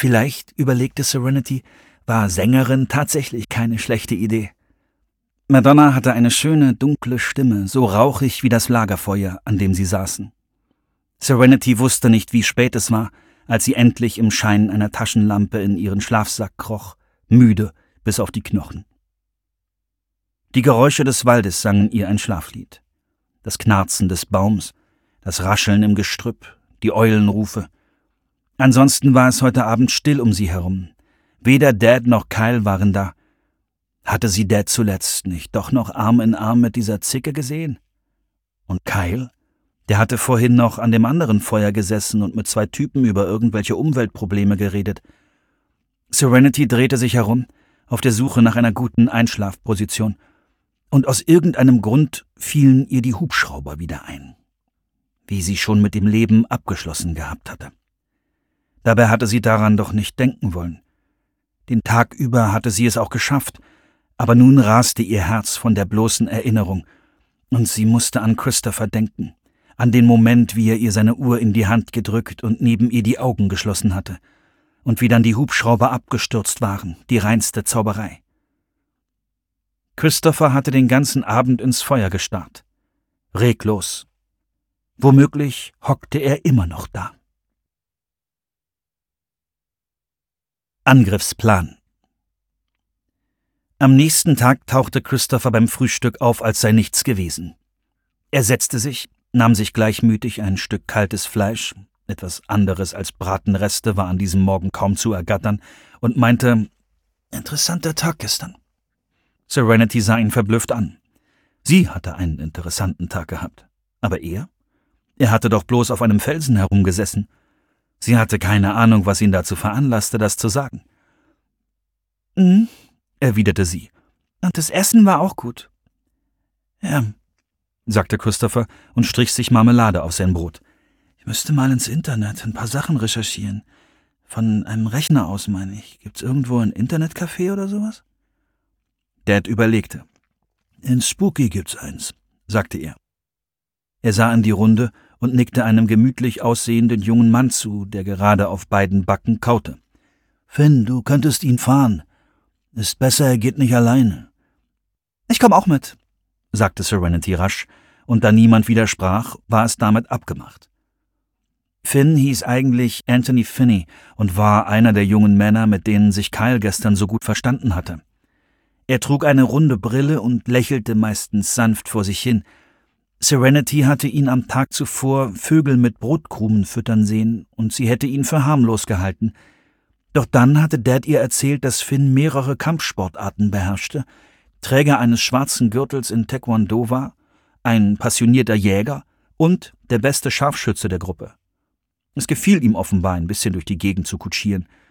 Vielleicht, überlegte Serenity, war Sängerin tatsächlich keine schlechte Idee. Madonna hatte eine schöne, dunkle Stimme, so rauchig wie das Lagerfeuer, an dem sie saßen. Serenity wusste nicht, wie spät es war, als sie endlich im Schein einer Taschenlampe in ihren Schlafsack kroch, müde bis auf die Knochen. Die Geräusche des Waldes sangen ihr ein Schlaflied. Das Knarzen des Baums, das Rascheln im Gestrüpp, die Eulenrufe. Ansonsten war es heute Abend still um sie herum. Weder Dad noch Kyle waren da. Hatte sie Dad zuletzt nicht doch noch Arm in Arm mit dieser Zicke gesehen? Und Kyle? Der hatte vorhin noch an dem anderen Feuer gesessen und mit 2 Typen über irgendwelche Umweltprobleme geredet. Serenity drehte sich herum, auf der Suche nach einer guten Einschlafposition. Und aus irgendeinem Grund fielen ihr die Hubschrauber wieder ein. Wie sie schon mit dem Leben abgeschlossen gehabt hatte. Dabei hatte sie daran doch nicht denken wollen. Den Tag über hatte sie es auch geschafft, aber nun raste ihr Herz von der bloßen Erinnerung, und sie musste an Christopher denken, an den Moment, wie er ihr seine Uhr in die Hand gedrückt und neben ihr die Augen geschlossen hatte, und wie dann die Hubschrauber abgestürzt waren, die reinste Zauberei. Christopher hatte den ganzen Abend ins Feuer gestarrt, reglos. Womöglich hockte er immer noch da. Angriffsplan. Am nächsten Tag tauchte Christopher beim Frühstück auf, als sei nichts gewesen. Er setzte sich, nahm sich gleichmütig ein Stück kaltes Fleisch, etwas anderes als Bratenreste war an diesem Morgen kaum zu ergattern, und meinte, »Interessanter Tag gestern.« Serenity sah ihn verblüfft an. Sie hatte einen interessanten Tag gehabt. Aber er? Er hatte doch bloß auf einem Felsen herumgesessen. Sie hatte keine Ahnung, was ihn dazu veranlasste, das zu sagen. Erwiderte sie. »Und das Essen war auch gut.« »Ja«, sagte Christopher und strich sich Marmelade auf sein Brot. »Ich müsste mal ins Internet ein paar Sachen recherchieren. Von einem Rechner aus, meine ich. Gibt's irgendwo ein Internetcafé oder sowas?« Dad überlegte. »In Spooky gibt's eins«, sagte er. Er sah in die Runde und nickte einem gemütlich aussehenden jungen Mann zu, der gerade auf beiden Backen kaute. »Finn, du könntest ihn fahren. Ist besser, er geht nicht alleine.« »Ich komm auch mit«, sagte Serenity rasch, und da niemand widersprach, war es damit abgemacht. Finn hieß eigentlich Anthony Finney und war einer der jungen Männer, mit denen sich Kyle gestern so gut verstanden hatte. Er trug eine runde Brille und lächelte meistens sanft vor sich hin. Serenity hatte ihn am Tag zuvor Vögel mit Brotkrumen füttern sehen, und sie hätte ihn für harmlos gehalten. Doch dann hatte Dad ihr erzählt, dass Finn mehrere Kampfsportarten beherrschte, Träger eines schwarzen Gürtels in Taekwondo war, ein passionierter Jäger und der beste Scharfschütze der Gruppe. Es gefiel ihm offenbar, ein bisschen durch die Gegend zu kutschieren.